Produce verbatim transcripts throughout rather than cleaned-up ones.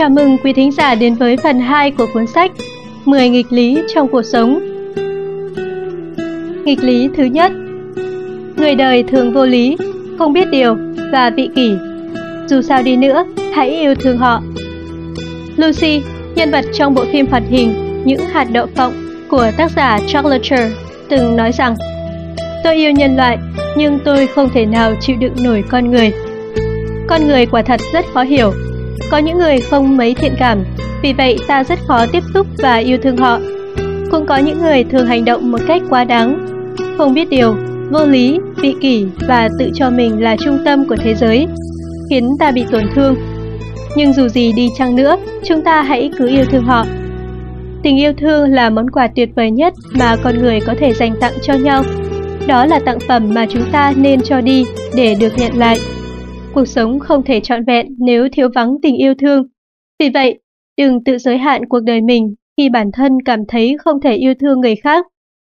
Chào mừng quý thính giả đến với phần hai của cuốn sách mười nghịch lý trong cuộc sống. Nghịch lý thứ nhất: người đời thường vô lý, không biết điều và vị kỷ. Dù sao đi nữa, hãy yêu thương họ. Lucy, nhân vật trong bộ phim hoạt hình Những hạt đậu phộng của tác giả Charles Lecter, từng nói rằng: tôi yêu nhân loại, nhưng tôi không thể nào chịu đựng nổi con người. Con người quả thật rất khó hiểu. Có những người không mấy thiện cảm, vì vậy ta rất khó tiếp xúc và yêu thương họ. Cũng có những người thường hành động một cách quá đáng, không biết điều, vô lý, vị kỷ và tự cho mình là trung tâm của thế giới, khiến ta bị tổn thương. Nhưng dù gì đi chăng nữa, chúng ta hãy cứ yêu thương họ. Tình yêu thương là món quà tuyệt vời nhất mà con người có thể dành tặng cho nhau. Đó là tặng phẩm mà chúng ta nên cho đi để được nhận lại. Cuộc sống không thể trọn vẹn nếu thiếu vắng tình yêu thương. Vì vậy, đừng tự giới hạn cuộc đời mình khi bản thân cảm thấy không thể yêu thương người khác.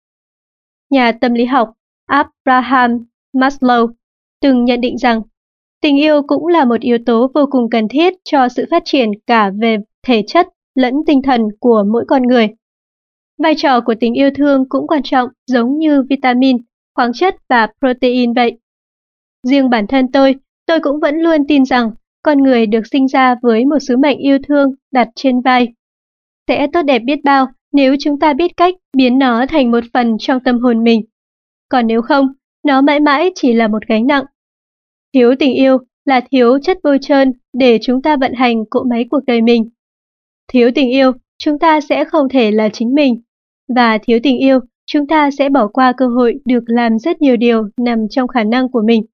Nhà tâm lý học Abraham Maslow từng nhận định rằng tình yêu cũng là một yếu tố vô cùng cần thiết cho sự phát triển cả về thể chất lẫn tinh thần của mỗi con người. Vai trò của tình yêu thương cũng quan trọng giống như vitamin, khoáng chất và protein vậy. Riêng bản thân tôi, tôi cũng vẫn luôn tin rằng con người được sinh ra với một sứ mệnh yêu thương đặt trên vai. Sẽ tốt đẹp biết bao nếu chúng ta biết cách biến nó thành một phần trong tâm hồn mình. Còn nếu không, nó mãi mãi chỉ là một gánh nặng. Thiếu tình yêu là thiếu chất bôi trơn để chúng ta vận hành cỗ máy cuộc đời mình. Thiếu tình yêu, chúng ta sẽ không thể là chính mình. Và thiếu tình yêu, chúng ta sẽ bỏ qua cơ hội được làm rất nhiều điều nằm trong khả năng của mình.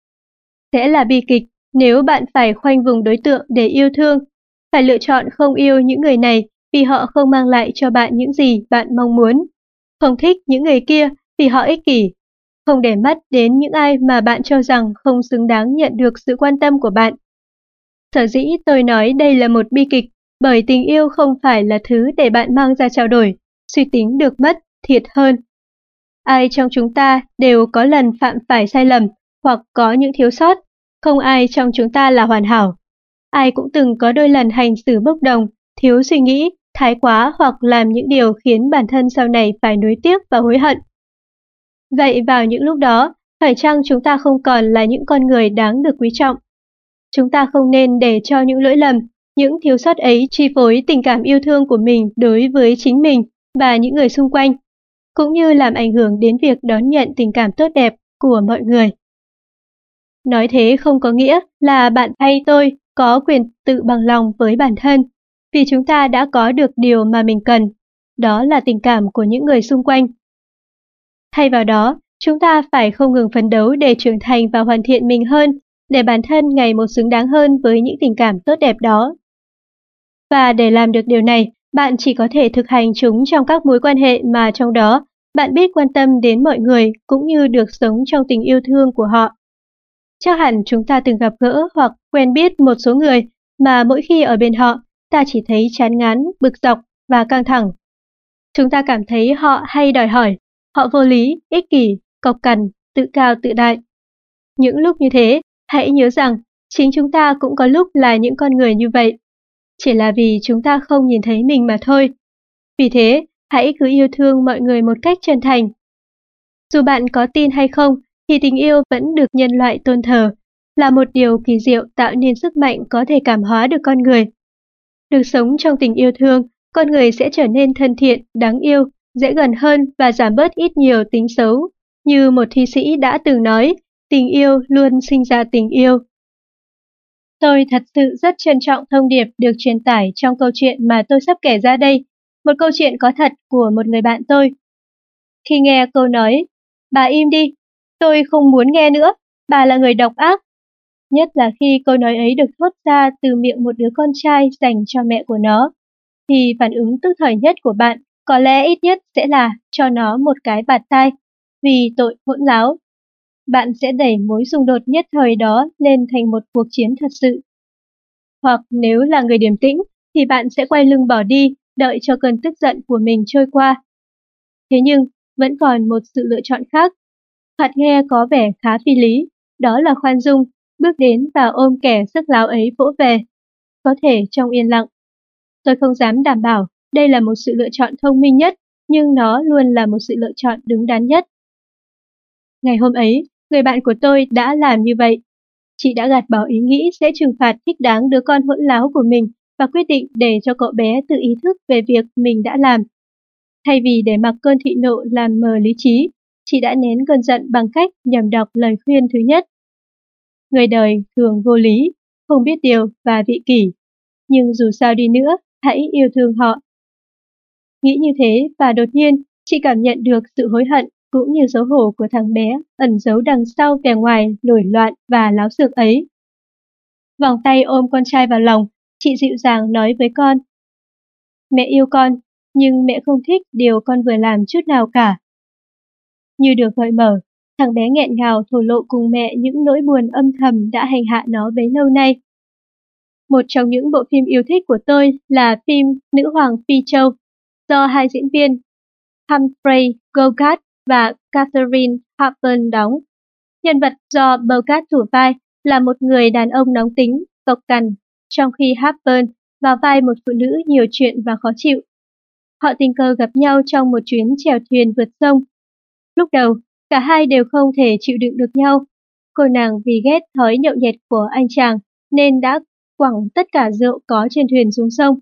Sẽ là bi kịch nếu bạn phải khoanh vùng đối tượng để yêu thương, phải lựa chọn không yêu những người này vì họ không mang lại cho bạn những gì bạn mong muốn, không thích những người kia vì họ ích kỷ, không để mắt đến những ai mà bạn cho rằng không xứng đáng nhận được sự quan tâm của bạn. Sở dĩ tôi nói đây là một bi kịch bởi tình yêu không phải là thứ để bạn mang ra trao đổi, suy tính được mất, thiệt hơn. Ai trong chúng ta đều có lần phạm phải sai lầm hoặc có những thiếu sót, không ai trong chúng ta là hoàn hảo. Ai cũng từng có đôi lần hành xử bốc đồng, thiếu suy nghĩ, thái quá hoặc làm những điều khiến bản thân sau này phải nuối tiếc và hối hận. Vậy vào những lúc đó, phải chăng chúng ta không còn là những con người đáng được quý trọng? Chúng ta không nên để cho những lỗi lầm, những thiếu sót ấy chi phối tình cảm yêu thương của mình đối với chính mình và những người xung quanh, cũng như làm ảnh hưởng đến việc đón nhận tình cảm tốt đẹp của mọi người. Nói thế không có nghĩa là bạn hay tôi có quyền tự bằng lòng với bản thân, vì chúng ta đã có được điều mà mình cần, đó là tình cảm của những người xung quanh. Thay vào đó, chúng ta phải không ngừng phấn đấu để trưởng thành và hoàn thiện mình hơn, để bản thân ngày một xứng đáng hơn với những tình cảm tốt đẹp đó. Và để làm được điều này, bạn chỉ có thể thực hành chúng trong các mối quan hệ mà trong đó bạn biết quan tâm đến mọi người cũng như được sống trong tình yêu thương của họ. Chắc hẳn chúng ta từng gặp gỡ hoặc quen biết một số người mà mỗi khi ở bên họ, ta chỉ thấy chán ngán, bực dọc và căng thẳng. Chúng ta cảm thấy họ hay đòi hỏi, họ vô lý, ích kỷ, cộc cằn, tự cao tự đại. Những lúc như thế, hãy nhớ rằng chính chúng ta cũng có lúc là những con người như vậy. Chỉ là vì chúng ta không nhìn thấy mình mà thôi. Vì thế, hãy cứ yêu thương mọi người một cách chân thành. Dù bạn có tin hay không, thì tình yêu vẫn được nhân loại tôn thờ, là một điều kỳ diệu tạo nên sức mạnh có thể cảm hóa được con người. Được sống trong tình yêu thương, con người sẽ trở nên thân thiện, đáng yêu, dễ gần hơn và giảm bớt ít nhiều tính xấu. Như một thi sĩ đã từng nói, tình yêu luôn sinh ra tình yêu. Tôi thật sự rất trân trọng thông điệp được truyền tải trong câu chuyện mà tôi sắp kể ra đây, một câu chuyện có thật của một người bạn tôi. Khi nghe câu nói, bà im đi, tôi không muốn nghe nữa, bà là người độc ác. Nhất là khi câu nói ấy được thốt ra từ miệng một đứa con trai dành cho mẹ của nó, thì phản ứng tức thời nhất của bạn có lẽ ít nhất sẽ là cho nó một cái bạt tai, vì tội hỗn láo. Bạn sẽ đẩy mối xung đột nhất thời đó lên thành một cuộc chiến thật sự. Hoặc nếu là người điềm tĩnh, thì bạn sẽ quay lưng bỏ đi, đợi cho cơn tức giận của mình trôi qua. Thế nhưng, vẫn còn một sự lựa chọn khác. Thoạt nghe có vẻ khá phi lý, đó là khoan dung, bước đến và ôm kẻ sức láo ấy vỗ về. Có thể trong yên lặng, Tôi không dám đảm bảo đây là một sự lựa chọn thông minh nhất, nhưng nó luôn là một sự lựa chọn đúng đắn nhất. Ngày hôm ấy, người bạn của tôi đã làm như vậy. Chị đã gạt bỏ ý nghĩ sẽ trừng phạt thích đáng đứa con hỗn láo của mình và quyết định để cho cậu bé tự ý thức về việc mình đã làm. Thay vì để mặc cơn thịnh nộ làm mờ lý trí, chị đã nén cơn giận bằng cách nhẩm đọc lời khuyên thứ nhất. Người đời thường vô lý, không biết điều và vị kỷ, nhưng dù sao đi nữa, hãy yêu thương họ. Nghĩ như thế và đột nhiên, chị cảm nhận được sự hối hận cũng như xấu hổ của thằng bé ẩn giấu đằng sau vẻ ngoài nổi loạn và láo xược ấy. Vòng tay ôm con trai vào lòng, chị dịu dàng nói với con. Mẹ yêu con, nhưng mẹ không thích điều con vừa làm chút nào cả. Như được gợi mở, thằng bé nghẹn ngào thổ lộ cùng mẹ những nỗi buồn âm thầm đã hành hạ nó bấy lâu nay. Một trong những bộ phim yêu thích của tôi là phim Nữ hoàng Phi Châu, do hai diễn viên Humphrey Bogart và Katharine Hepburn đóng. Nhân vật do Bogart thủ vai là một người đàn ông nóng tính, cộc cằn, trong khi Hepburn vào vai một phụ nữ nhiều chuyện và khó chịu. Họ tình cờ gặp nhau trong một chuyến chèo thuyền vượt sông. Lúc đầu, cả hai đều không thể chịu đựng được nhau. Cô nàng vì ghét thói nhậu nhẹt của anh chàng nên đã quẳng tất cả rượu có trên thuyền xuống sông.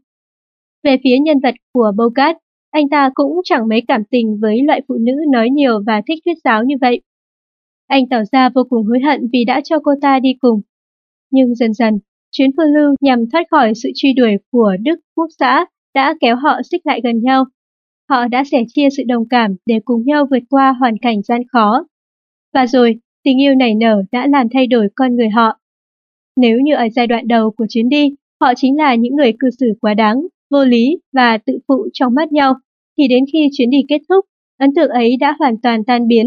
Về phía nhân vật của Bogart, anh ta cũng chẳng mấy cảm tình với loại phụ nữ nói nhiều và thích thuyết giáo như vậy. Anh tỏ ra vô cùng hối hận vì đã cho cô ta đi cùng. Nhưng dần dần, chuyến phương lưu nhằm thoát khỏi sự truy đuổi của Đức Quốc xã đã kéo họ xích lại gần nhau. Họ đã sẻ chia sự đồng cảm để cùng nhau vượt qua hoàn cảnh gian khó. Và rồi, tình yêu nảy nở đã làm thay đổi con người họ. Nếu như ở giai đoạn đầu của chuyến đi, họ chính là những người cư xử quá đáng, vô lý và tự phụ trong mắt nhau, thì đến khi chuyến đi kết thúc, ấn tượng ấy đã hoàn toàn tan biến.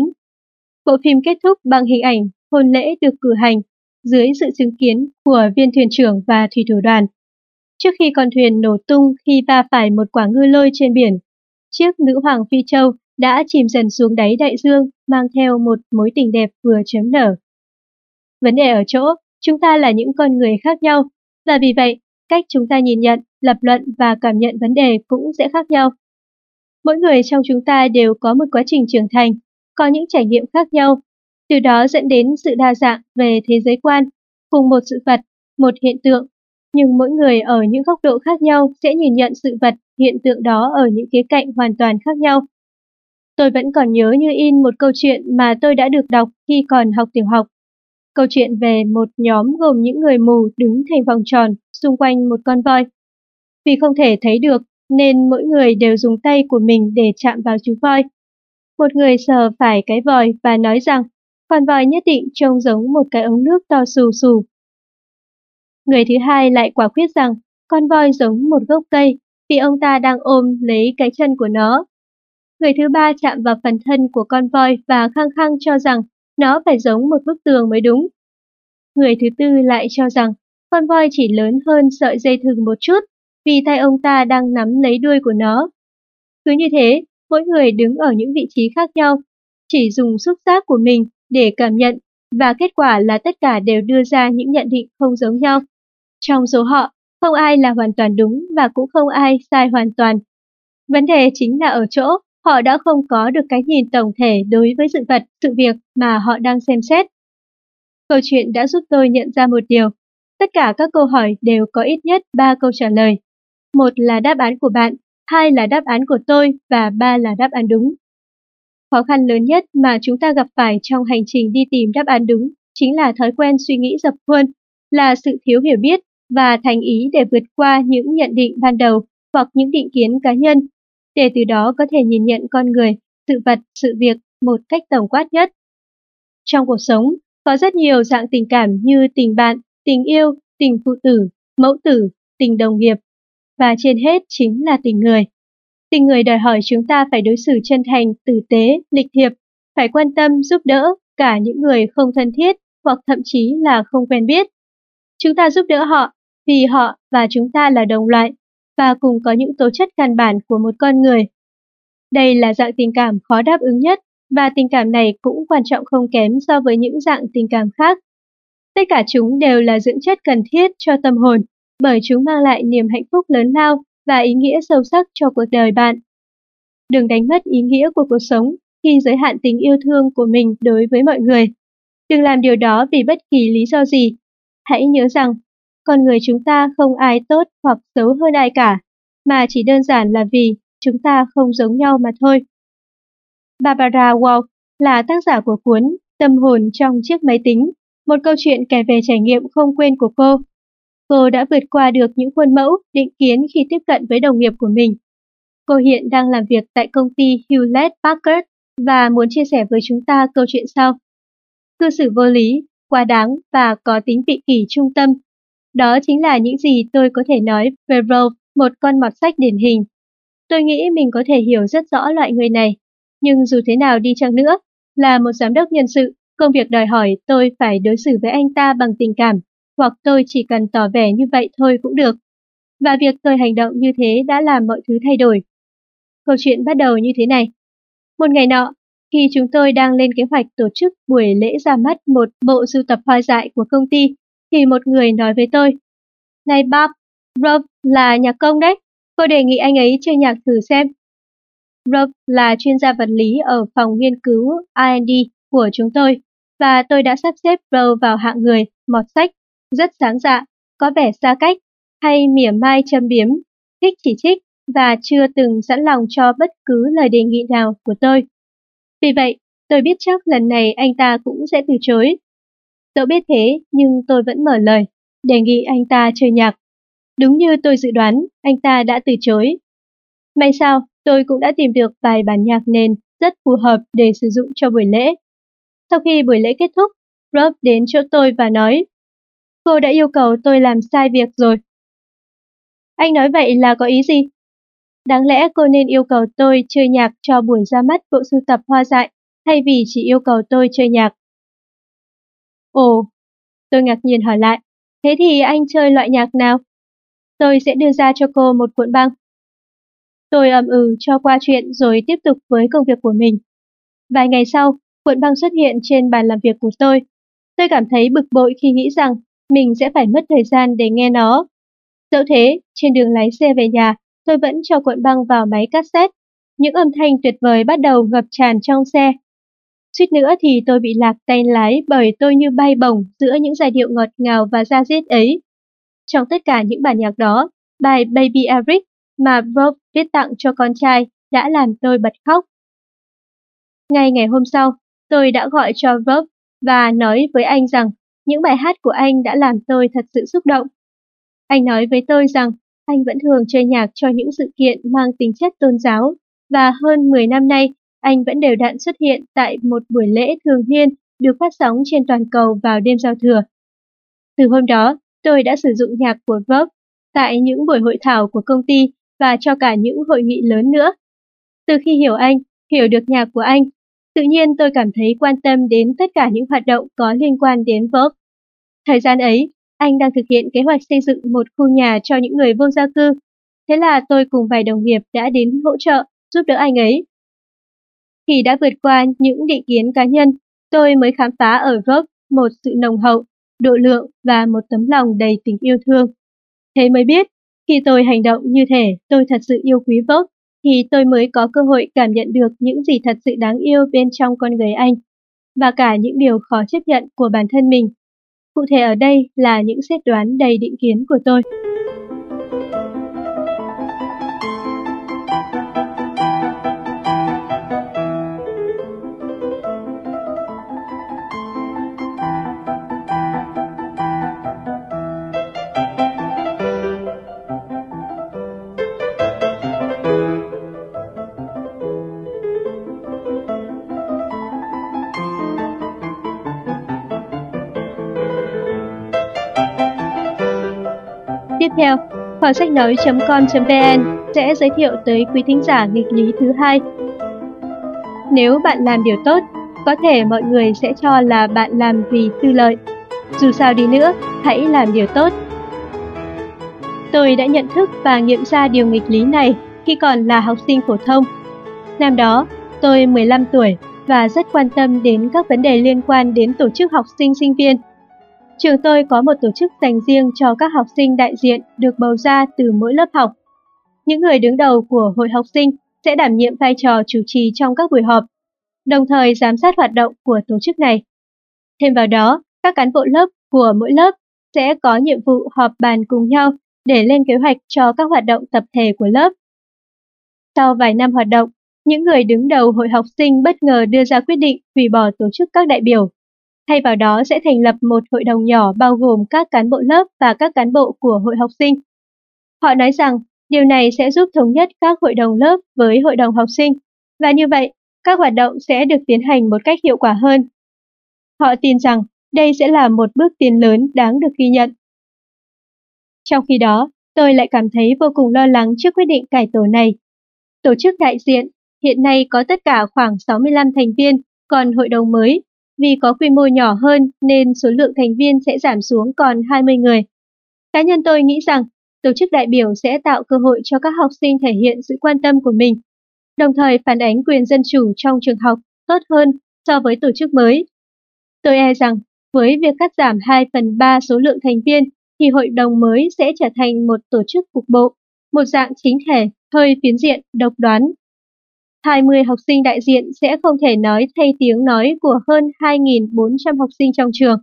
Bộ phim kết thúc bằng hình ảnh hôn lễ được cử hành dưới sự chứng kiến của viên thuyền trưởng và thủy thủ đoàn. Trước khi con thuyền nổ tung khi va phải một quả ngư lôi trên biển, chiếc Nữ hoàng Phi Châu đã chìm dần xuống đáy đại dương mang theo một mối tình đẹp vừa chớm nở. Vấn đề ở chỗ, chúng ta là những con người khác nhau, và vì vậy, cách chúng ta nhìn nhận, lập luận và cảm nhận vấn đề cũng sẽ khác nhau. Mỗi người trong chúng ta đều có một quá trình trưởng thành, có những trải nghiệm khác nhau, từ đó dẫn đến sự đa dạng về thế giới quan, cùng một sự vật, một hiện tượng, nhưng mỗi người ở những góc độ khác nhau sẽ nhìn nhận sự vật, hiện tượng đó ở những khía cạnh hoàn toàn khác nhau. Tôi vẫn còn nhớ như in một câu chuyện mà tôi đã được đọc khi còn học tiểu học. Câu chuyện về một nhóm gồm những người mù đứng thành vòng tròn xung quanh một con voi. Vì không thể thấy được nên mỗi người đều dùng tay của mình để chạm vào chú voi. Một người sờ phải cái vòi và nói rằng con voi nhất định trông giống một cái ống nước to xù xù. Người thứ hai lại quả quyết rằng con voi giống một gốc cây vì ông ta đang ôm lấy cái chân của nó. Người thứ ba chạm vào phần thân của con voi và khăng khăng cho rằng nó phải giống một bức tường mới đúng. Người thứ tư lại cho rằng con voi chỉ lớn hơn sợi dây thừng một chút vì tay ông ta đang nắm lấy đuôi của nó. Cứ như thế, mỗi người đứng ở những vị trí khác nhau, chỉ dùng xúc giác của mình để cảm nhận và kết quả là tất cả đều đưa ra những nhận định không giống nhau. Trong số họ, không ai là hoàn toàn đúng và cũng không ai sai hoàn toàn. Vấn đề chính là ở chỗ họ đã không có được cái nhìn tổng thể đối với sự vật, sự việc mà họ đang xem xét. Câu chuyện đã giúp tôi nhận ra một điều. Tất cả các câu hỏi đều có ít nhất ba câu trả lời. Một là đáp án của bạn, hai là đáp án của tôi và ba là đáp án đúng. Khó khăn lớn nhất mà chúng ta gặp phải trong hành trình đi tìm đáp án đúng chính là thói quen suy nghĩ dập khuôn, là sự thiếu hiểu biết và thành ý để vượt qua những nhận định ban đầu hoặc những định kiến cá nhân, để từ đó có thể nhìn nhận con người, sự vật, sự việc một cách tổng quát nhất. Trong cuộc sống, có rất nhiều dạng tình cảm như tình bạn, tình yêu, tình phụ tử, mẫu tử, tình đồng nghiệp, và trên hết chính là tình người. Tình người đòi hỏi chúng ta phải đối xử chân thành, tử tế, lịch thiệp, phải quan tâm, giúp đỡ cả những người không thân thiết hoặc thậm chí là không quen biết. Chúng ta giúp đỡ họ vì họ và chúng ta là đồng loại và cùng có những tố chất căn bản của một con người. Đây là dạng tình cảm khó đáp ứng nhất và tình cảm này cũng quan trọng không kém so với những dạng tình cảm khác. Tất cả chúng đều là dưỡng chất cần thiết cho tâm hồn bởi chúng mang lại niềm hạnh phúc lớn lao và ý nghĩa sâu sắc cho cuộc đời bạn. Đừng đánh mất ý nghĩa của cuộc sống khi giới hạn tình yêu thương của mình đối với mọi người. Đừng làm điều đó vì bất kỳ lý do gì. Hãy nhớ rằng, con người chúng ta không ai tốt hoặc xấu hơn ai cả, mà chỉ đơn giản là vì chúng ta không giống nhau mà thôi. Barbara Walsh là tác giả của cuốn Tâm hồn trong chiếc máy tính, một câu chuyện kể về trải nghiệm không quên của cô. Cô đã vượt qua được những khuôn mẫu, định kiến khi tiếp cận với đồng nghiệp của mình. Cô hiện đang làm việc tại công ty Hewlett Packard và muốn chia sẻ với chúng ta câu chuyện sau. Cư xử vô lý, quá đáng và có tính vị kỷ trung tâm. Đó chính là những gì tôi có thể nói về Rolf, một con mọt sách điển hình. Tôi nghĩ mình có thể hiểu rất rõ loại người này. Nhưng dù thế nào đi chăng nữa, là một giám đốc nhân sự, công việc đòi hỏi tôi phải đối xử với anh ta bằng tình cảm, hoặc tôi chỉ cần tỏ vẻ như vậy thôi cũng được. Và việc tôi hành động như thế đã làm mọi thứ thay đổi. Câu chuyện bắt đầu như thế này. Một ngày nọ, khi chúng tôi đang lên kế hoạch tổ chức buổi lễ ra mắt một bộ sưu tập hoa dại của công ty, thì một người nói với tôi, này Bob, Rob là nhạc công đấy, cô đề nghị anh ấy chơi nhạc thử xem. Rob là chuyên gia vật lý ở phòng nghiên cứu R and D của chúng tôi, và tôi đã sắp xếp Rob vào hạng người, mọt sách, rất sáng dạ, có vẻ xa cách, hay mỉa mai châm biếm, thích chỉ trích, và chưa từng sẵn lòng cho bất cứ lời đề nghị nào của tôi. Vì vậy, tôi biết chắc lần này anh ta cũng sẽ từ chối. Dẫu biết thế, nhưng tôi vẫn mở lời, đề nghị anh ta chơi nhạc. Đúng như tôi dự đoán, anh ta đã từ chối. May sao, tôi cũng đã tìm được vài bản nhạc nền rất phù hợp để sử dụng cho buổi lễ. Sau khi buổi lễ kết thúc, Rob đến chỗ tôi và nói, cô đã yêu cầu tôi làm sai việc rồi. Anh nói vậy là có ý gì? Đáng lẽ cô nên yêu cầu tôi chơi nhạc cho buổi ra mắt bộ sưu tập hoa dại, thay vì chỉ yêu cầu tôi chơi nhạc. Ồ, tôi ngạc nhiên hỏi lại, thế thì anh chơi loại nhạc nào? Tôi sẽ đưa ra cho cô một cuộn băng. Tôi ậm ừ cho qua chuyện rồi tiếp tục với công việc của mình. Vài ngày sau, cuộn băng xuất hiện trên bàn làm việc của tôi. Tôi cảm thấy bực bội khi nghĩ rằng mình sẽ phải mất thời gian để nghe nó. Dẫu thế, trên đường lái xe về nhà, tôi vẫn cho cuộn băng vào máy cassette. Những âm thanh tuyệt vời bắt đầu ngập tràn trong xe. Suýt nữa thì tôi bị lạc tay lái bởi tôi như bay bổng giữa những giai điệu ngọt ngào và da diết ấy. Trong tất cả những bản nhạc đó, bài Baby Eric mà Rob viết tặng cho con trai đã làm tôi bật khóc. Ngay ngày hôm sau, tôi đã gọi cho Rob và nói với anh rằng những bài hát của anh đã làm tôi thật sự xúc động. Anh nói với tôi rằng anh vẫn thường chơi nhạc cho những sự kiện mang tính chất tôn giáo, và hơn mười năm nay, anh vẫn đều đặn xuất hiện tại một buổi lễ thường niên được phát sóng trên toàn cầu vào đêm giao thừa. Từ hôm đó, tôi đã sử dụng nhạc của Rob tại những buổi hội thảo của công ty và cho cả những hội nghị lớn nữa. Từ khi hiểu anh, hiểu được nhạc của anh, tự nhiên tôi cảm thấy quan tâm đến tất cả những hoạt động có liên quan đến Rob. Thời gian ấy, anh đang thực hiện kế hoạch xây dựng một khu nhà cho những người vô gia cư. Thế là tôi cùng vài đồng nghiệp đã đến hỗ trợ, giúp đỡ anh ấy. Khi đã vượt qua những định kiến cá nhân, tôi mới khám phá ở Rob một sự nồng hậu, độ lượng và một tấm lòng đầy tình yêu thương. Thế mới biết, khi tôi hành động như thể tôi thật sự yêu quý Rob, thì tôi mới có cơ hội cảm nhận được những gì thật sự đáng yêu bên trong con người anh, và cả những điều khó chấp nhận của bản thân mình. Cụ thể ở đây là những xét đoán đầy định kiến của tôi. Tiếp theo, kho sách nói chấm com chấm vn sẽ giới thiệu tới quý thính giả nghịch lý thứ hai. Nếu bạn làm điều tốt, có thể mọi người sẽ cho là bạn làm vì tư lợi. Dù sao đi nữa, hãy làm điều tốt. Tôi đã nhận thức và nghiệm ra điều nghịch lý này khi còn là học sinh phổ thông. Năm đó, tôi mười lăm tuổi và rất quan tâm đến các vấn đề liên quan đến tổ chức học sinh sinh viên. Trường tôi có một tổ chức dành riêng cho các học sinh đại diện được bầu ra từ mỗi lớp học. những người đứng đầu của hội học sinh sẽ đảm nhiệm vai trò chủ trì trong các buổi họp, đồng thời giám sát hoạt động của tổ chức này. Thêm vào đó, các cán bộ lớp của mỗi lớp sẽ có nhiệm vụ họp bàn cùng nhau để lên kế hoạch cho các hoạt động tập thể của lớp. Sau vài năm hoạt động, những người đứng đầu hội học sinh bất ngờ đưa ra quyết định hủy bỏ tổ chức các đại biểu. Thay vào đó sẽ thành lập một hội đồng nhỏ bao gồm các cán bộ lớp và các cán bộ của hội học sinh. Họ nói rằng điều này sẽ giúp thống nhất các hội đồng lớp với hội đồng học sinh, và như vậy, các hoạt động sẽ được tiến hành một cách hiệu quả hơn. Họ tin rằng đây sẽ là một bước tiến lớn đáng được ghi nhận. Trong khi đó, tôi lại cảm thấy vô cùng lo lắng trước quyết định cải tổ này. Tổ chức đại diện hiện nay có tất cả khoảng sáu mươi lăm thành viên, còn hội đồng mới, vì có quy mô nhỏ hơn nên số lượng thành viên sẽ giảm xuống còn hai mươi người. Cá nhân tôi nghĩ rằng tổ chức đại biểu sẽ tạo cơ hội cho các học sinh thể hiện sự quan tâm của mình, đồng thời phản ánh quyền dân chủ trong trường học tốt hơn so với tổ chức mới. Tôi e rằng với việc cắt giảm hai phần ba số lượng thành viên thì hội đồng mới sẽ trở thành một tổ chức cục bộ, một dạng chính thể, hơi phiến diện, độc đoán. hai mươi học sinh đại diện sẽ không thể nói thay tiếng nói của hơn hai nghìn bốn trăm học sinh trong trường.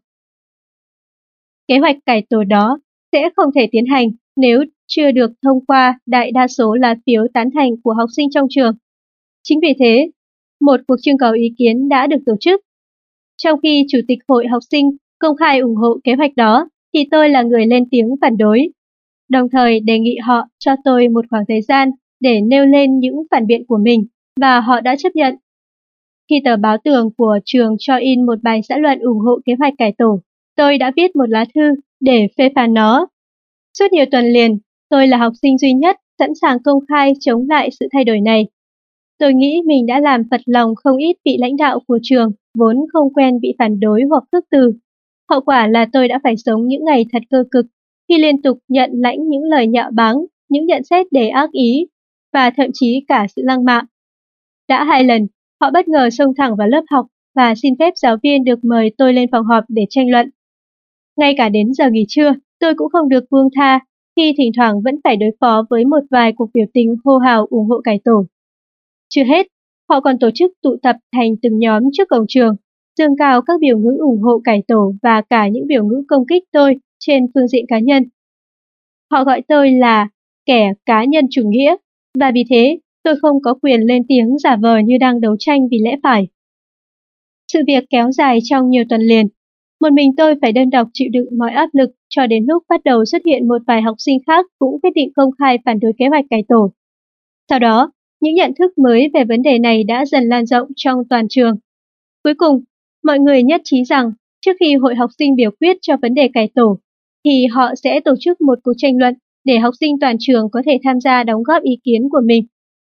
Kế hoạch cải tổ đó sẽ không thể tiến hành nếu chưa được thông qua đại đa số lá phiếu tán thành của học sinh trong trường. Chính vì thế, một cuộc trưng cầu ý kiến đã được tổ chức. Trong khi Chủ tịch Hội học sinh công khai ủng hộ kế hoạch đó, thì tôi là người lên tiếng phản đối, đồng thời đề nghị họ cho tôi một khoảng thời gian để nêu lên những phản biện của mình, và họ đã chấp nhận. Khi tờ báo Tường của trường cho in một bài xã luận ủng hộ kế hoạch cải tổ, tôi đã viết một lá thư để phê phán nó. Suốt nhiều tuần liền, tôi là học sinh duy nhất sẵn sàng công khai chống lại sự thay đổi này. Tôi nghĩ mình đã làm phật lòng không ít vị lãnh đạo của trường vốn không quen bị phản đối hoặc khước từ. Hậu quả là tôi đã phải sống những ngày thật cơ cực khi liên tục nhận lãnh những lời nhạo báng, những nhận xét đầy ác ý và thậm chí cả sự lăng mạ. Đã hai lần, họ bất ngờ xông thẳng vào lớp học và xin phép giáo viên được mời tôi lên phòng họp để tranh luận. Ngay cả đến giờ nghỉ trưa, tôi cũng không được buông tha khi thỉnh thoảng vẫn phải đối phó với một vài cuộc biểu tình hô hào ủng hộ cải tổ. Chưa hết, họ còn tổ chức tụ tập thành từng nhóm trước cổng trường, dương cao các biểu ngữ ủng hộ cải tổ và cả những biểu ngữ công kích tôi trên phương diện cá nhân. Họ gọi tôi là kẻ cá nhân chủ nghĩa, và vì thế tôi không có quyền lên tiếng giả vờ như đang đấu tranh vì lẽ phải. Sự việc kéo dài trong nhiều tuần liền. Một mình tôi phải đơn độc chịu đựng mọi áp lực cho đến lúc bắt đầu xuất hiện một vài học sinh khác cũng quyết định công khai phản đối kế hoạch cải tổ. Sau đó, những nhận thức mới về vấn đề này đã dần lan rộng trong toàn trường. Cuối cùng, mọi người nhất trí rằng trước khi hội học sinh biểu quyết cho vấn đề cải tổ, thì họ sẽ tổ chức một cuộc tranh luận để học sinh toàn trường có thể tham gia đóng góp ý kiến của mình.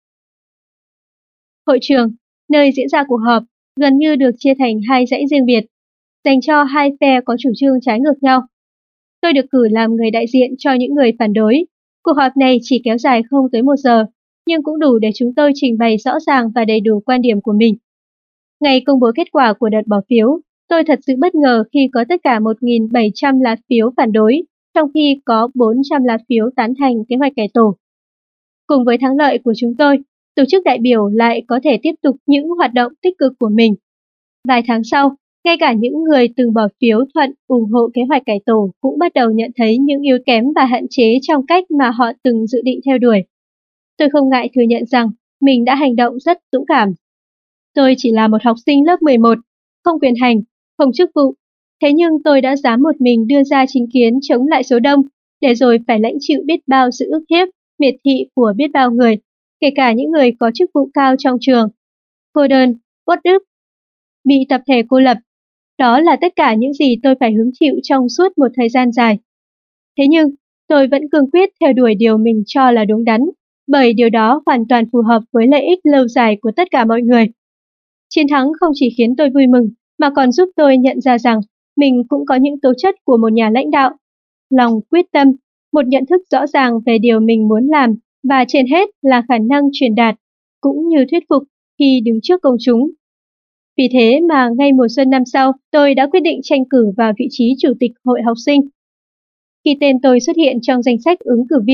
Hội trường, nơi diễn ra cuộc họp, gần như được chia thành hai dãy riêng biệt, dành cho hai phe có chủ trương trái ngược nhau. Tôi được cử làm người đại diện cho những người phản đối. Cuộc họp này chỉ kéo dài không tới một giờ, nhưng cũng đủ để chúng tôi trình bày rõ ràng và đầy đủ quan điểm của mình. Ngày công bố kết quả của đợt bỏ phiếu, tôi thật sự bất ngờ khi có tất cả một nghìn bảy trăm lá phiếu phản đối, trong khi có bốn trăm lá phiếu tán thành kế hoạch cải tổ. Cùng với thắng lợi của chúng tôi, tổ chức đại biểu lại có thể tiếp tục những hoạt động tích cực của mình. Vài tháng sau, ngay cả những người từng bỏ phiếu thuận ủng hộ kế hoạch cải tổ cũng bắt đầu nhận thấy những yếu kém và hạn chế trong cách mà họ từng dự định theo đuổi. Tôi không ngại thừa nhận rằng mình đã hành động rất dũng cảm. Tôi chỉ là một học sinh lớp mười một, không quyền hành, không chức vụ. Thế nhưng tôi đã dám một mình đưa ra chính kiến chống lại số đông, để rồi phải lãnh chịu biết bao sự ức hiếp, miệt thị của biết bao người, kể cả những người có chức vụ cao trong trường. Cô đơn, uất ức, bị tập thể cô lập. Đó là tất cả những gì tôi phải hứng chịu trong suốt một thời gian dài. Thế nhưng, tôi vẫn cương quyết theo đuổi điều mình cho là đúng đắn, bởi điều đó hoàn toàn phù hợp với lợi ích lâu dài của tất cả mọi người. Chiến thắng không chỉ khiến tôi vui mừng, mà còn giúp tôi nhận ra rằng mình cũng có những tố chất của một nhà lãnh đạo, lòng quyết tâm, một nhận thức rõ ràng về điều mình muốn làm, và trên hết là khả năng truyền đạt, cũng như thuyết phục khi đứng trước công chúng. Vì thế mà ngay mùa xuân năm sau, tôi đã quyết định tranh cử vào vị trí chủ tịch hội học sinh. Khi tên tôi xuất hiện trong danh sách ứng cử viên,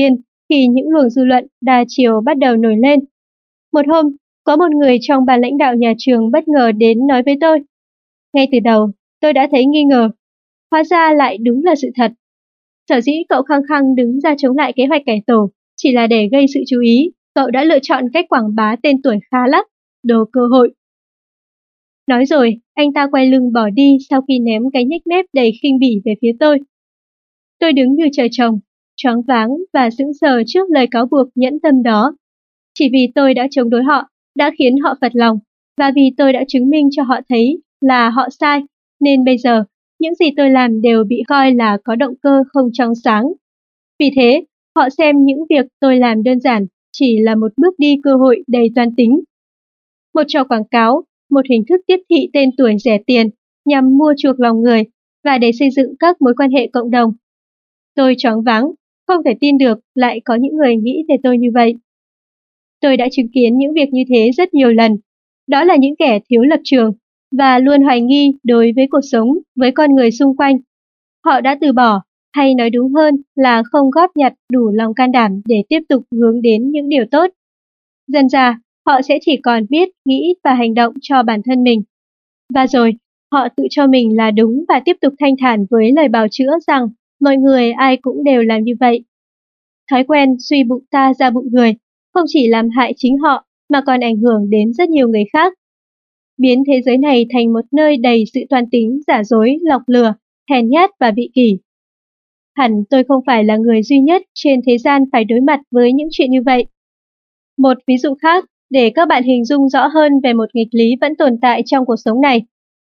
khi những luồng dư luận đa chiều bắt đầu nổi lên. Một hôm, có một người trong ban lãnh đạo nhà trường bất ngờ đến nói với tôi. Ngay từ đầu, tôi đã thấy nghi ngờ. Hóa ra lại đúng là sự thật. Sở dĩ cậu khăng khăng đứng ra chống lại kế hoạch cải tổ chỉ là để gây sự chú ý, cậu đã lựa chọn cách quảng bá tên tuổi khá lắm, đồ cơ hội. Nói rồi, anh ta quay lưng bỏ đi sau khi ném cái nhếch mép đầy khinh bỉ về phía tôi. Tôi đứng như trời trồng, choáng váng và sững sờ trước lời cáo buộc nhẫn tâm đó. Chỉ vì tôi đã chống đối họ, đã khiến họ phật lòng, và vì tôi đã chứng minh cho họ thấy là họ sai, nên bây giờ, những gì tôi làm đều bị coi là có động cơ không trong sáng. Vì thế, họ xem những việc tôi làm đơn giản chỉ là một bước đi cơ hội đầy toan tính. Một trò quảng cáo, một hình thức tiếp thị tên tuổi rẻ tiền nhằm mua chuộc lòng người và để xây dựng các mối quan hệ cộng đồng. Tôi choáng váng, không thể tin được lại có những người nghĩ về tôi như vậy. Tôi đã chứng kiến những việc như thế rất nhiều lần. Đó là những kẻ thiếu lập trường và luôn hoài nghi đối với cuộc sống, với con người xung quanh. Họ đã từ bỏ, hay nói đúng hơn là không góp nhặt đủ lòng can đảm để tiếp tục hướng đến những điều tốt. Dần dà, họ sẽ chỉ còn biết nghĩ và hành động cho bản thân mình. Và rồi, họ tự cho mình là đúng và tiếp tục thanh thản với lời bào chữa rằng mọi người ai cũng đều làm như vậy. Thói quen suy bụng ta ra bụng người không chỉ làm hại chính họ mà còn ảnh hưởng đến rất nhiều người khác. Biến thế giới này thành một nơi đầy sự toan tính, giả dối, lọc lừa, hèn nhát và vị kỷ. Hẳn tôi không phải là người duy nhất trên thế gian phải đối mặt với những chuyện như vậy. Một ví dụ khác, để các bạn hình dung rõ hơn về một nghịch lý vẫn tồn tại trong cuộc sống này.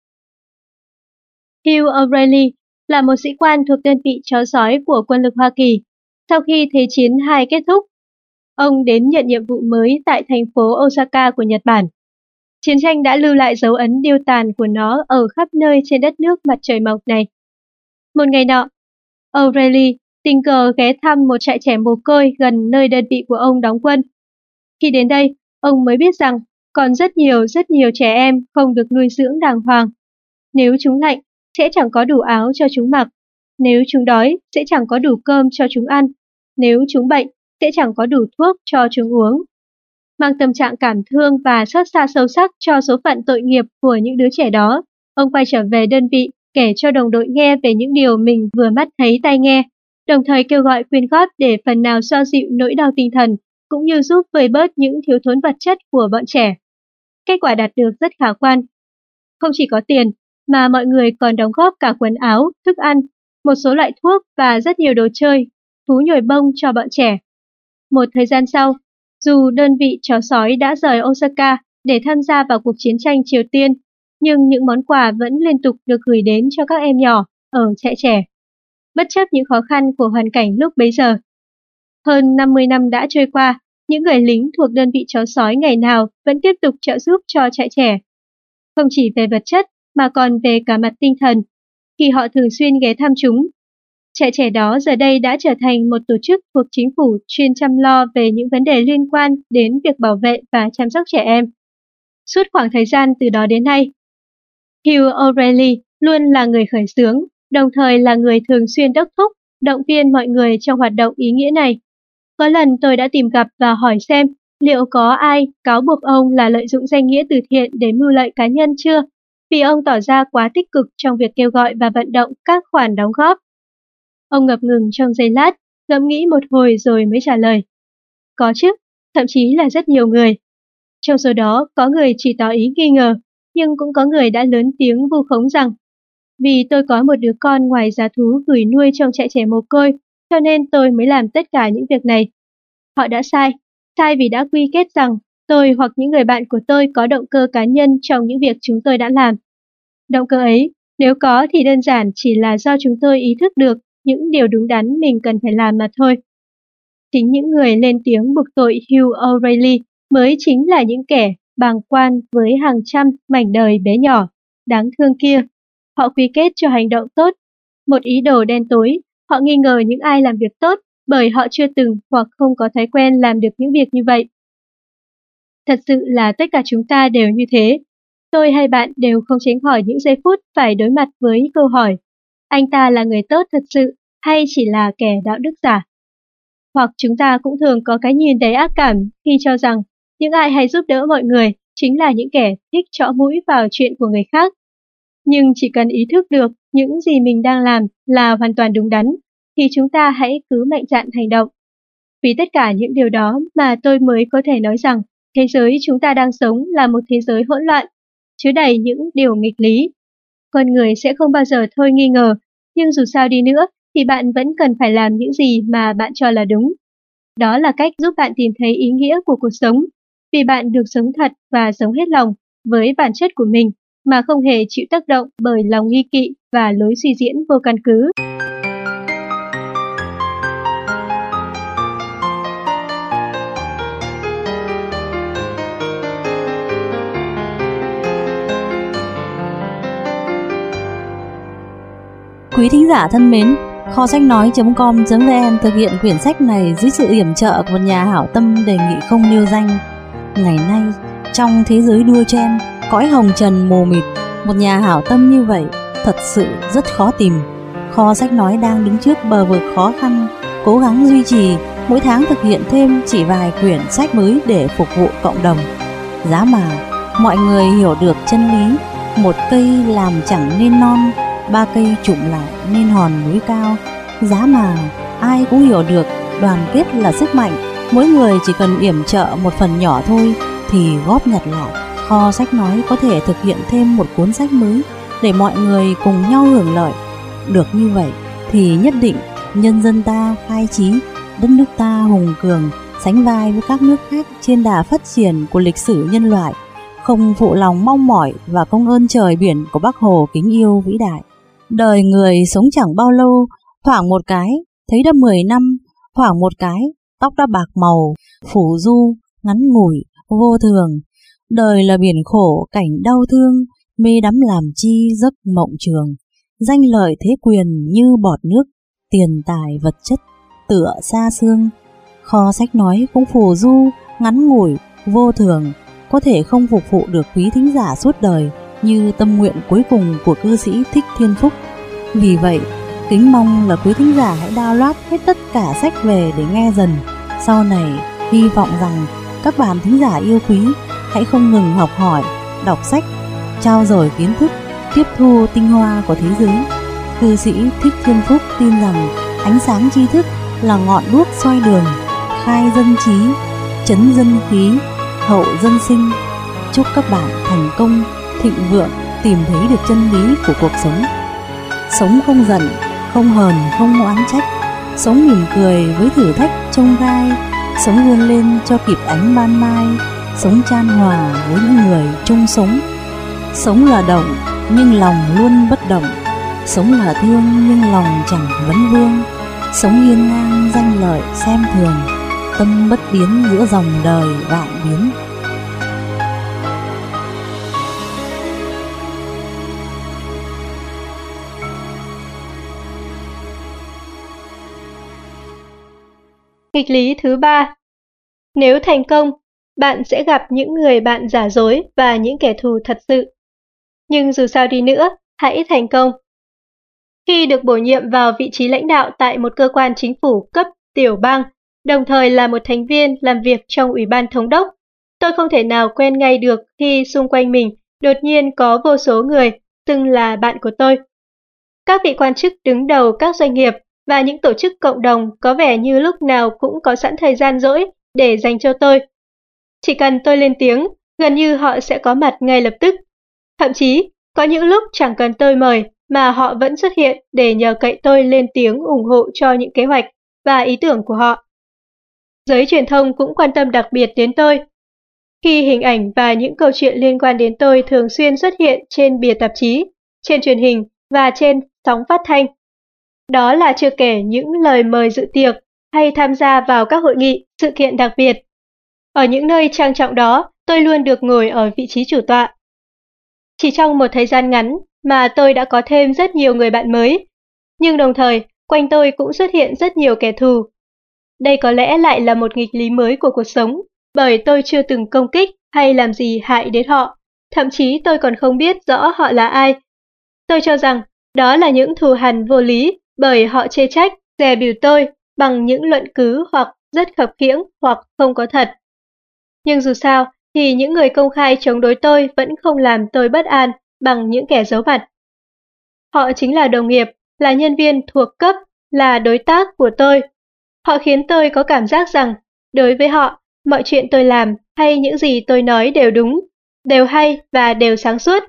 Hugh O'Reilly là một sĩ quan thuộc đơn vị chó sói của quân lực Hoa Kỳ. Sau khi Thế chiến hai kết thúc, ông đến nhận nhiệm vụ mới tại thành phố Osaka của Nhật Bản. Chiến tranh đã lưu lại dấu ấn điêu tàn của nó ở khắp nơi trên đất nước mặt trời mọc này. Một ngày nọ, O'Reilly tình cờ ghé thăm một trại trẻ mồ côi gần nơi đơn vị của ông đóng quân. Khi đến đây, ông mới biết rằng còn rất nhiều rất nhiều trẻ em không được nuôi dưỡng đàng hoàng. Nếu chúng lạnh, sẽ chẳng có đủ áo cho chúng mặc. Nếu chúng đói, sẽ chẳng có đủ cơm cho chúng ăn. Nếu chúng bệnh, sẽ chẳng có đủ thuốc cho chúng uống. Mang tâm trạng cảm thương và xót xa sâu sắc cho số phận tội nghiệp của những đứa trẻ đó, ông quay trở về đơn vị kể cho đồng đội nghe về những điều mình vừa mắt thấy tai nghe, đồng thời kêu gọi quyên góp để phần nào xoa dịu nỗi đau tinh thần, cũng như giúp vơi bớt những thiếu thốn vật chất của bọn trẻ. Kết quả đạt được rất khả quan. Không chỉ có tiền, mà mọi người còn đóng góp cả quần áo, thức ăn, một số loại thuốc và rất nhiều đồ chơi, thú nhồi bông cho bọn trẻ. Một thời gian sau, dù đơn vị chó sói đã rời Osaka để tham gia vào cuộc chiến tranh Triều Tiên, nhưng những món quà vẫn liên tục được gửi đến cho các em nhỏ ở trại trẻ, bất chấp những khó khăn của hoàn cảnh lúc bấy giờ. Hơn năm mươi năm đã trôi qua, những người lính thuộc đơn vị chó sói ngày nào vẫn tiếp tục trợ giúp cho trại trẻ. Không chỉ về vật chất mà còn về cả mặt tinh thần, khi họ thường xuyên ghé thăm chúng. Trại trẻ đó giờ đây đã trở thành một tổ chức thuộc chính phủ chuyên chăm lo về những vấn đề liên quan đến việc bảo vệ và chăm sóc trẻ em. Suốt khoảng thời gian từ đó đến nay, Hugh O'Reilly luôn là người khởi xướng, đồng thời là người thường xuyên đốc thúc, động viên mọi người trong hoạt động ý nghĩa này. Có lần tôi đã tìm gặp và hỏi xem liệu có ai cáo buộc ông là lợi dụng danh nghĩa từ thiện để mưu lợi cá nhân chưa, vì ông tỏ ra quá tích cực trong việc kêu gọi và vận động các khoản đóng góp. Ông ngập ngừng trong giây lát, ngẫm nghĩ một hồi rồi mới trả lời. Có chứ, thậm chí là rất nhiều người. Trong số đó có người chỉ tỏ ý nghi ngờ, nhưng cũng có người đã lớn tiếng vu khống rằng vì tôi có một đứa con ngoài giá thú gửi nuôi trong trại trẻ mồ côi, cho nên tôi mới làm tất cả những việc này. Họ đã sai, sai vì đã quy kết rằng tôi hoặc những người bạn của tôi có động cơ cá nhân trong những việc chúng tôi đã làm. Động cơ ấy, nếu có thì đơn giản chỉ là do chúng tôi ý thức được những điều đúng đắn mình cần phải làm mà thôi. Chính những người lên tiếng buộc tội Hugh O'Reilly mới chính là những kẻ bàng quan với hàng trăm mảnh đời bé nhỏ, đáng thương kia. Họ quy kết cho hành động tốt, một ý đồ đen tối. Họ nghi ngờ những ai làm việc tốt bởi họ chưa từng hoặc không có thói quen làm được những việc như vậy. Thật sự là tất cả chúng ta đều như thế. Tôi hay bạn đều không tránh khỏi những giây phút phải đối mặt với câu hỏi: anh ta là người tốt thật sự hay chỉ là kẻ đạo đức giả? Hoặc chúng ta cũng thường có cái nhìn đầy ác cảm khi cho rằng những ai hay giúp đỡ mọi người chính là những kẻ thích chõ mũi vào chuyện của người khác. Nhưng chỉ cần ý thức được những gì mình đang làm là hoàn toàn đúng đắn, thì chúng ta hãy cứ mạnh dạn hành động. Vì tất cả những điều đó mà tôi mới có thể nói rằng thế giới chúng ta đang sống là một thế giới hỗn loạn, chứa đầy những điều nghịch lý. Con người sẽ không bao giờ thôi nghi ngờ, nhưng dù sao đi nữa thì bạn vẫn cần phải làm những gì mà bạn cho là đúng. Đó là cách giúp bạn tìm thấy ý nghĩa của cuộc sống, vì bạn được sống thật và sống hết lòng với bản chất của mình mà không hề chịu tác động bởi lòng nghi kỵ và lối suy diễn vô căn cứ. Quý thính giả thân mến, kho sách nói chấm com chấm vn thực hiện quyển sách này dưới sự yểm trợ của một nhà hảo tâm đề nghị không nêu danh. Ngày nay, trong thế giới đua chen, cõi hồng trần mù mịt, một nhà hảo tâm như vậy thật sự rất khó tìm. Kho sách nói đang đứng trước bờ vực khó khăn, cố gắng duy trì, mỗi tháng thực hiện thêm chỉ vài quyển sách mới để phục vụ cộng đồng. Giá mà mọi người hiểu được chân lý, một cây làm chẳng nên non, ba cây trụm lại nên hòn núi cao. Giá mà ai cũng hiểu được đoàn kết là sức mạnh, mỗi người chỉ cần yểm trợ một phần nhỏ thôi thì góp nhặt lại, kho sách nói có thể thực hiện thêm một cuốn sách mới để mọi người cùng nhau hưởng lợi. Được như vậy thì nhất định nhân dân ta khai trí, đất nước ta hùng cường, sánh vai với các nước khác trên đà phát triển của lịch sử nhân loại, không phụ lòng mong mỏi và công ơn trời biển của Bác Hồ kính yêu vĩ đại. Đời người sống chẳng bao lâu, thoảng một cái thấy đã mười năm, thoảng một cái tóc đã bạc màu, phủ du, ngắn ngủi, vô thường. Đời là biển khổ, cảnh đau thương, mê đắm làm chi giấc mộng trường. Danh lợi thế quyền như bọt nước, tiền tài vật chất tựa xa xương. Kho sách nói cũng phù du, ngắn ngủi, vô thường, có thể không phục vụ được quý thính giả suốt đời như tâm nguyện cuối cùng của cư sĩ Thích Thiên Phúc. Vì vậy, kính mong là quý thính giả hãy download hết tất cả sách về để nghe dần. Sau này, hy vọng rằng các bạn thính giả yêu quý hãy không ngừng học hỏi, đọc sách, trao dồi kiến thức, tiếp thu tinh hoa của thế giới. Cư sĩ Thích Thiên Phúc tin rằng ánh sáng tri thức là ngọn đuốc soi đường, khai dân trí, trấn dân khí, hậu dân sinh. Chúc các bạn thành công, thịnh vượng, tìm thấy được chân lý của cuộc sống. Sống không giận, không hờn, không oán trách, sống mỉm cười với thử thách chông gai, sống vươn lên cho kịp ánh ban mai, sống chan hòa với những người chung sống. Sống là động nhưng lòng luôn bất động, sống là thương nhưng lòng chẳng vấn vương, sống hiên ngang danh lợi xem thường, tâm bất biến giữa dòng đời vạn biến. Nghịch lý thứ ba. Nếu thành công, bạn sẽ gặp những người bạn giả dối và những kẻ thù thật sự. Nhưng dù sao đi nữa, hãy thành công. Khi được bổ nhiệm vào vị trí lãnh đạo tại một cơ quan chính phủ cấp tiểu bang, đồng thời là một thành viên làm việc trong Ủy ban Thống đốc, tôi không thể nào quên ngay được khi xung quanh mình đột nhiên có vô số người xưng là bạn của tôi. Các vị quan chức đứng đầu các doanh nghiệp và những tổ chức cộng đồng có vẻ như lúc nào cũng có sẵn thời gian rỗi để dành cho tôi. Chỉ cần tôi lên tiếng, gần như họ sẽ có mặt ngay lập tức. Thậm chí, có những lúc chẳng cần tôi mời mà họ vẫn xuất hiện để nhờ cậy tôi lên tiếng ủng hộ cho những kế hoạch và ý tưởng của họ. Giới truyền thông cũng quan tâm đặc biệt đến tôi. Khi hình ảnh và những câu chuyện liên quan đến tôi thường xuyên xuất hiện trên bìa tạp chí, trên truyền hình và trên sóng phát thanh. Đó là chưa kể những lời mời dự tiệc hay tham gia vào các hội nghị, sự kiện đặc biệt. Ở những nơi trang trọng đó, tôi luôn được ngồi ở vị trí chủ tọa. Chỉ trong một thời gian ngắn mà tôi đã có thêm rất nhiều người bạn mới, nhưng đồng thời quanh tôi cũng xuất hiện rất nhiều kẻ thù. Đây có lẽ lại là một nghịch lý mới của cuộc sống, bởi tôi chưa từng công kích hay làm gì hại đến họ, thậm chí tôi còn không biết rõ họ là ai. Tôi cho rằng đó là những thù hằn vô lý, bởi họ chê trách, dè bỉu tôi, bằng những luận cứ hoặc rất khập khiễng hoặc không có thật. Nhưng dù sao thì những người công khai chống đối tôi vẫn không làm tôi bất an bằng những kẻ giấu mặt. Họ chính là đồng nghiệp, là nhân viên thuộc cấp, là đối tác của tôi. Họ khiến tôi có cảm giác rằng, đối với họ, mọi chuyện tôi làm hay những gì tôi nói đều đúng, đều hay và đều sáng suốt.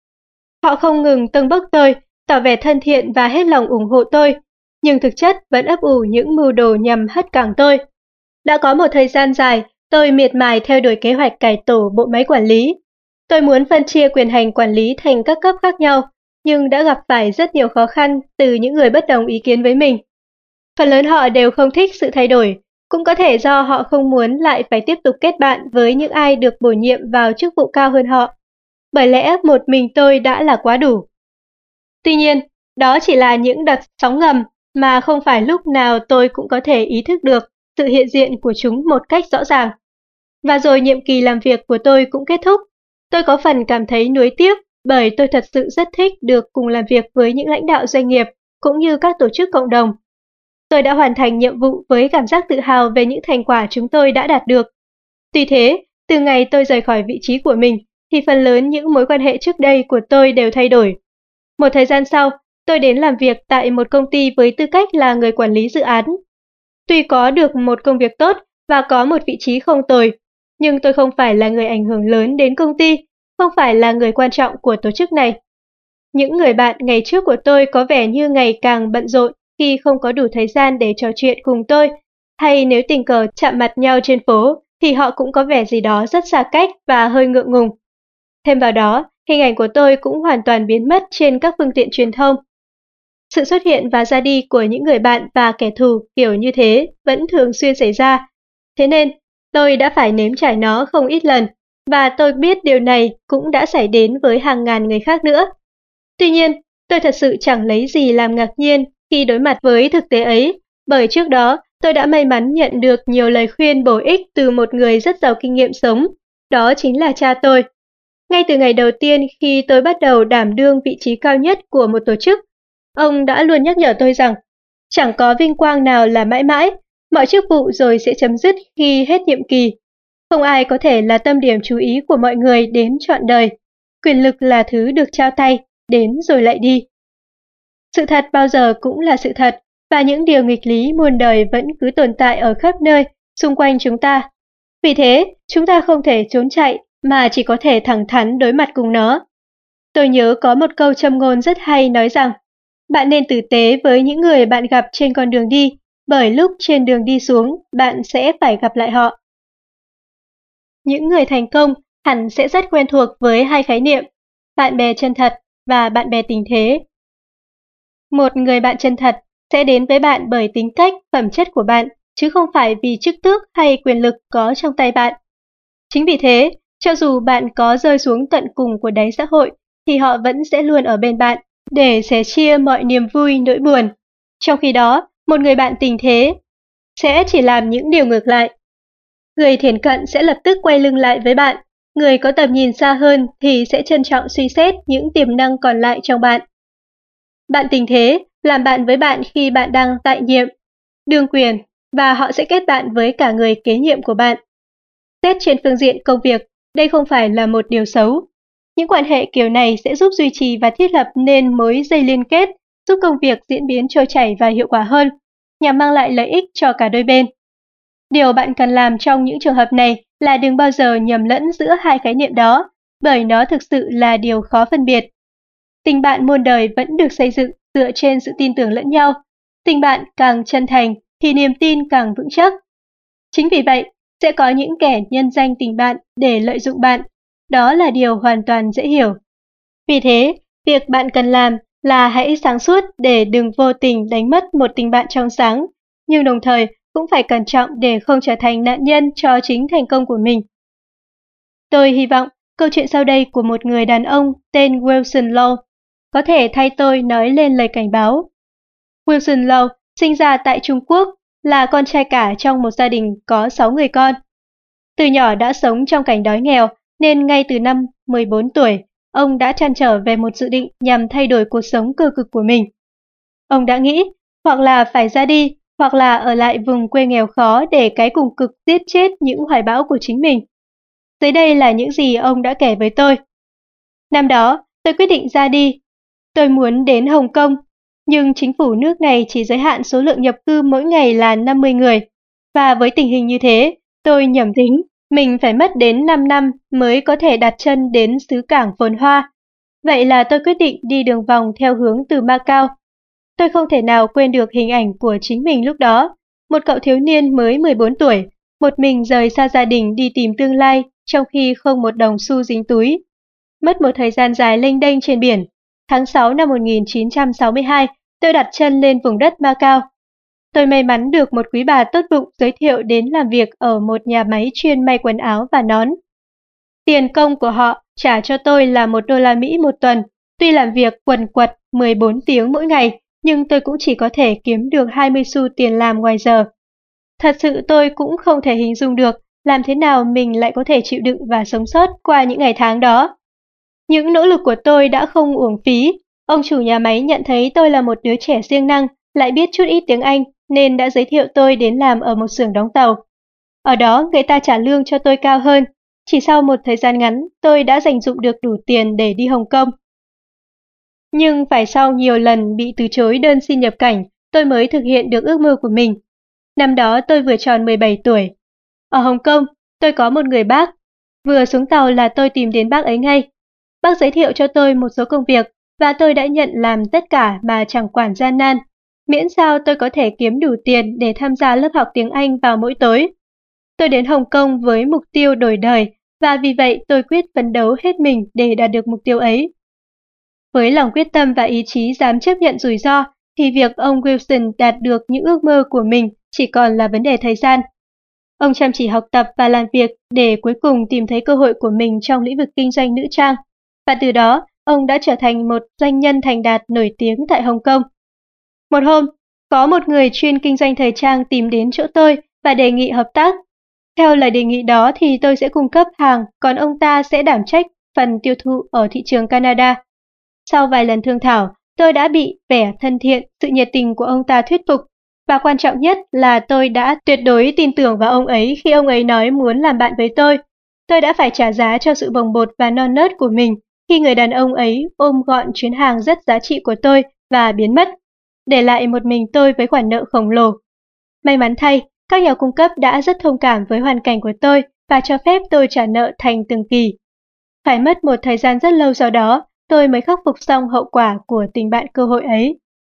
Họ không ngừng tâng bốc tôi, tỏ vẻ thân thiện và hết lòng ủng hộ tôi, nhưng thực chất vẫn ấp ủ những mưu đồ nhằm hất cẳng tôi. Đã có một thời gian dài, tôi miệt mài theo đuổi kế hoạch cải tổ bộ máy quản lý. Tôi muốn phân chia quyền hành quản lý thành các cấp khác nhau, nhưng đã gặp phải rất nhiều khó khăn từ những người bất đồng ý kiến với mình. Phần lớn họ đều không thích sự thay đổi, cũng có thể do họ không muốn lại phải tiếp tục kết bạn với những ai được bổ nhiệm vào chức vụ cao hơn họ. Bởi lẽ một mình tôi đã là quá đủ. Tuy nhiên, đó chỉ là những đợt sóng ngầm mà không phải lúc nào tôi cũng có thể ý thức được sự hiện diện của chúng một cách rõ ràng. Và rồi nhiệm kỳ làm việc của tôi cũng kết thúc. Tôi có phần cảm thấy nuối tiếc bởi tôi thật sự rất thích được cùng làm việc với những lãnh đạo doanh nghiệp cũng như các tổ chức cộng đồng. Tôi đã hoàn thành nhiệm vụ với cảm giác tự hào về những thành quả chúng tôi đã đạt được. Tuy thế, từ ngày tôi rời khỏi vị trí của mình, thì phần lớn những mối quan hệ trước đây của tôi đều thay đổi. Một thời gian sau, tôi đến làm việc tại một công ty với tư cách là người quản lý dự án. Tuy có được một công việc tốt và có một vị trí không tồi, nhưng tôi không phải là người ảnh hưởng lớn đến công ty, không phải là người quan trọng của tổ chức này. Những người bạn ngày trước của tôi có vẻ như ngày càng bận rộn khi không có đủ thời gian để trò chuyện cùng tôi, hay nếu tình cờ chạm mặt nhau trên phố thì họ cũng có vẻ gì đó rất xa cách và hơi ngượng ngùng. Thêm vào đó, hình ảnh của tôi cũng hoàn toàn biến mất trên các phương tiện truyền thông. Sự xuất hiện và ra đi của những người bạn và kẻ thù kiểu như thế vẫn thường xuyên xảy ra. Thế nên, tôi đã phải nếm trải nó không ít lần, và tôi biết điều này cũng đã xảy đến với hàng ngàn người khác nữa. Tuy nhiên, tôi thật sự chẳng lấy gì làm ngạc nhiên khi đối mặt với thực tế ấy, bởi trước đó tôi đã may mắn nhận được nhiều lời khuyên bổ ích từ một người rất giàu kinh nghiệm sống, đó chính là cha tôi. Ngay từ ngày đầu tiên khi tôi bắt đầu đảm đương vị trí cao nhất của một tổ chức, ông đã luôn nhắc nhở tôi rằng chẳng có vinh quang nào là mãi mãi, mọi chức vụ rồi sẽ chấm dứt khi hết nhiệm kỳ. Không ai có thể là tâm điểm chú ý của mọi người đến trọn đời. Quyền lực là thứ được trao tay, đến rồi lại đi. Sự thật bao giờ cũng là sự thật, và những điều nghịch lý muôn đời vẫn cứ tồn tại ở khắp nơi, xung quanh chúng ta. Vì thế, chúng ta không thể trốn chạy, mà chỉ có thể thẳng thắn đối mặt cùng nó. Tôi nhớ có một câu châm ngôn rất hay nói rằng, bạn nên tử tế với những người bạn gặp trên con đường đi, bởi lúc trên đường đi xuống, bạn sẽ phải gặp lại họ. Những người thành công hẳn sẽ rất quen thuộc với hai khái niệm, bạn bè chân thật và bạn bè tình thế. Một người bạn chân thật sẽ đến với bạn bởi tính cách, phẩm chất của bạn, chứ không phải vì chức tước hay quyền lực có trong tay bạn. Chính vì thế, cho dù bạn có rơi xuống tận cùng của đáy xã hội, thì họ vẫn sẽ luôn ở bên bạn, để sẻ chia mọi niềm vui, nỗi buồn. Trong khi đó, một người bạn tình thế sẽ chỉ làm những điều ngược lại. Người thiển cận sẽ lập tức quay lưng lại với bạn, người có tầm nhìn xa hơn thì sẽ trân trọng suy xét những tiềm năng còn lại trong bạn. Bạn tình thế làm bạn với bạn khi bạn đang tại nhiệm, đương quyền, và họ sẽ kết bạn với cả người kế nhiệm của bạn. Xét trên phương diện công việc, đây không phải là một điều xấu. Những quan hệ kiểu này sẽ giúp duy trì và thiết lập nên mối dây liên kết, giúp công việc diễn biến trôi chảy và hiệu quả hơn, nhằm mang lại lợi ích cho cả đôi bên. Điều bạn cần làm trong những trường hợp này là đừng bao giờ nhầm lẫn giữa hai khái niệm đó, bởi nó thực sự là điều khó phân biệt. Tình bạn muôn đời vẫn được xây dựng dựa trên sự tin tưởng lẫn nhau. Tình bạn càng chân thành thì niềm tin càng vững chắc. Chính vì vậy, sẽ có những kẻ nhân danh tình bạn để lợi dụng bạn. Đó là điều hoàn toàn dễ hiểu. Vì thế, việc bạn cần làm là hãy sáng suốt để đừng vô tình đánh mất một tình bạn trong sáng, nhưng đồng thời cũng phải cẩn trọng để không trở thành nạn nhân cho chính thành công của mình. Tôi hy vọng câu chuyện sau đây của một người đàn ông tên Wilson Law có thể thay tôi nói lên lời cảnh báo. Wilson Law sinh ra tại Trung Quốc, là con trai cả trong một gia đình có sáu người con. Từ nhỏ đã sống trong cảnh đói nghèo, nên ngay từ năm mười bốn tuổi, ông đã trăn trở về một dự định nhằm thay đổi cuộc sống cơ cực của mình. Ông đã nghĩ, hoặc là phải ra đi, hoặc là ở lại vùng quê nghèo khó để cái cùng cực giết chết những hoài bão của chính mình. Dưới đây là những gì ông đã kể với tôi. Năm đó, tôi quyết định ra đi. Tôi muốn đến Hồng Kông, nhưng chính phủ nước này chỉ giới hạn số lượng nhập cư mỗi ngày là năm mươi người. Và với tình hình như thế, tôi nhẩm tính mình phải mất đến năm năm mới có thể đặt chân đến xứ cảng phồn hoa. Vậy là tôi quyết định đi đường vòng theo hướng từ Macau. Tôi không thể nào quên được hình ảnh của chính mình lúc đó, một cậu thiếu niên mới mười bốn tuổi, một mình rời xa gia đình đi tìm tương lai trong khi không một đồng xu dính túi. Mất một thời gian dài lênh đênh trên biển, tháng sáu năm một nghìn chín trăm sáu mươi hai, tôi đặt chân lên vùng đất Macau. Tôi may mắn được một quý bà tốt bụng giới thiệu đến làm việc ở một nhà máy chuyên may quần áo và nón. Tiền công của họ trả cho tôi là một đô la Mỹ một tuần, tuy làm việc quần quật mười bốn tiếng mỗi ngày, nhưng tôi cũng chỉ có thể kiếm được hai mươi xu tiền làm ngoài giờ. Thật sự tôi cũng không thể hình dung được làm thế nào mình lại có thể chịu đựng và sống sót qua những ngày tháng đó. Những nỗ lực của tôi đã không uổng phí. Ông chủ nhà máy nhận thấy tôi là một đứa trẻ siêng năng, lại biết chút ít tiếng Anh, nên đã giới thiệu tôi đến làm ở một xưởng đóng tàu. Ở đó người ta trả lương cho tôi cao hơn. Chỉ sau một thời gian ngắn, tôi đã dành dụm được đủ tiền để đi Hồng Kông. Nhưng phải sau nhiều lần bị từ chối đơn xin nhập cảnh, tôi mới thực hiện được ước mơ của mình. Năm đó tôi vừa tròn mười bảy tuổi. Ở Hồng Kông, tôi có một người bác. Vừa xuống tàu là tôi tìm đến bác ấy ngay. Bác giới thiệu cho tôi một số công việc và tôi đã nhận làm tất cả mà chẳng quản gian nan, miễn sao tôi có thể kiếm đủ tiền để tham gia lớp học tiếng Anh vào mỗi tối. Tôi đến Hồng Kông với mục tiêu đổi đời và vì vậy tôi quyết phấn đấu hết mình để đạt được mục tiêu ấy. Với lòng quyết tâm và ý chí dám chấp nhận rủi ro thì việc ông Wilson đạt được những ước mơ của mình chỉ còn là vấn đề thời gian. Ông chăm chỉ học tập và làm việc để cuối cùng tìm thấy cơ hội của mình trong lĩnh vực kinh doanh nữ trang. Và từ đó, ông đã trở thành một doanh nhân thành đạt nổi tiếng tại Hồng Kông. Một hôm, có một người chuyên kinh doanh thời trang tìm đến chỗ tôi và đề nghị hợp tác. Theo lời đề nghị đó thì tôi sẽ cung cấp hàng, còn ông ta sẽ đảm trách phần tiêu thụ ở thị trường Canada. Sau vài lần thương thảo, tôi đã bị vẻ thân thiện, sự nhiệt tình của ông ta thuyết phục. Và quan trọng nhất là tôi đã tuyệt đối tin tưởng vào ông ấy khi ông ấy nói muốn làm bạn với tôi. Tôi đã phải trả giá cho sự bồng bột và non nớt của mình khi người đàn ông ấy ôm gọn chuyến hàng rất giá trị của tôi và biến mất, để lại một mình tôi với khoản nợ khổng lồ. May mắn thay, các nhà cung cấp đã rất thông cảm với hoàn cảnh của tôi và cho phép tôi trả nợ thành từng kỳ. Phải mất một thời gian rất lâu sau đó, tôi mới khắc phục xong hậu quả của tình bạn cơ hội ấy.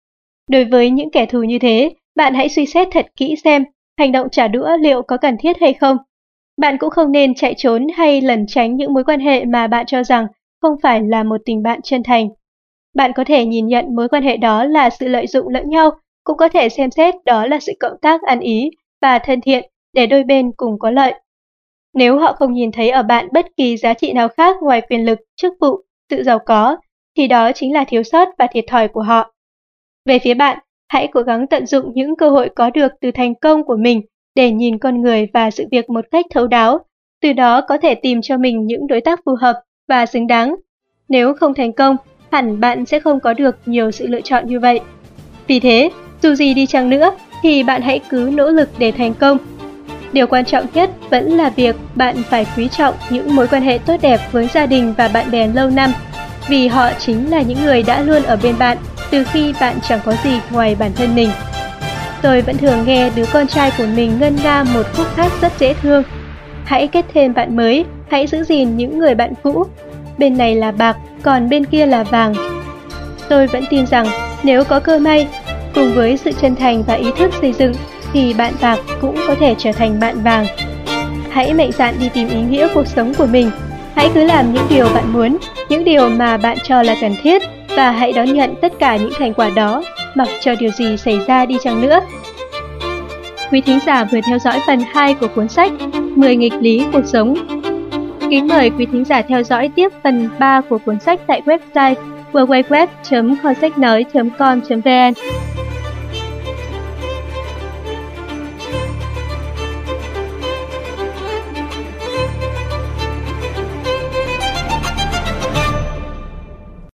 Đối với những kẻ thù như thế, bạn hãy suy xét thật kỹ xem hành động trả đũa liệu có cần thiết hay không. Bạn cũng không nên chạy trốn hay lẩn tránh những mối quan hệ mà bạn cho rằng không phải là một tình bạn chân thành. Bạn có thể nhìn nhận mối quan hệ đó là sự lợi dụng lẫn nhau, cũng có thể xem xét đó là sự cộng tác ăn ý và thân thiện để đôi bên cùng có lợi. Nếu họ không nhìn thấy ở bạn bất kỳ giá trị nào khác ngoài quyền lực, chức vụ, sự giàu có, thì đó chính là thiếu sót và thiệt thòi của họ. Về phía bạn, hãy cố gắng tận dụng những cơ hội có được từ thành công của mình để nhìn con người và sự việc một cách thấu đáo, từ đó có thể tìm cho mình những đối tác phù hợp và xứng đáng. Nếu không thành công, hẳn bạn sẽ không có được nhiều sự lựa chọn như vậy. Vì thế, dù gì đi chăng nữa, thì bạn hãy cứ nỗ lực để thành công. Điều quan trọng nhất vẫn là việc bạn phải quý trọng những mối quan hệ tốt đẹp với gia đình và bạn bè lâu năm, vì họ chính là những người đã luôn ở bên bạn từ khi bạn chẳng có gì ngoài bản thân mình. Tôi vẫn thường nghe đứa con trai của mình ngân nga một khúc hát rất dễ thương. Hãy kết thêm bạn mới, hãy giữ gìn những người bạn cũ. Bên này là bạc, còn bên kia là vàng. Tôi vẫn tin rằng nếu có cơ may, cùng với sự chân thành và ý thức xây dựng, thì bạn bạc cũng có thể trở thành bạn vàng. Hãy mạnh dạn đi tìm ý nghĩa cuộc sống của mình. Hãy cứ làm những điều bạn muốn, những điều mà bạn cho là cần thiết, và hãy đón nhận tất cả những thành quả đó, mặc cho điều gì xảy ra đi chăng nữa. Quý thính giả vừa theo dõi phần hai của cuốn sách mười nghịch lý cuộc sống. Kính mời quý thính giả theo dõi tiếp phần ba của cuốn sách tại website w w w chấm kho sách nói chấm com chấm v n.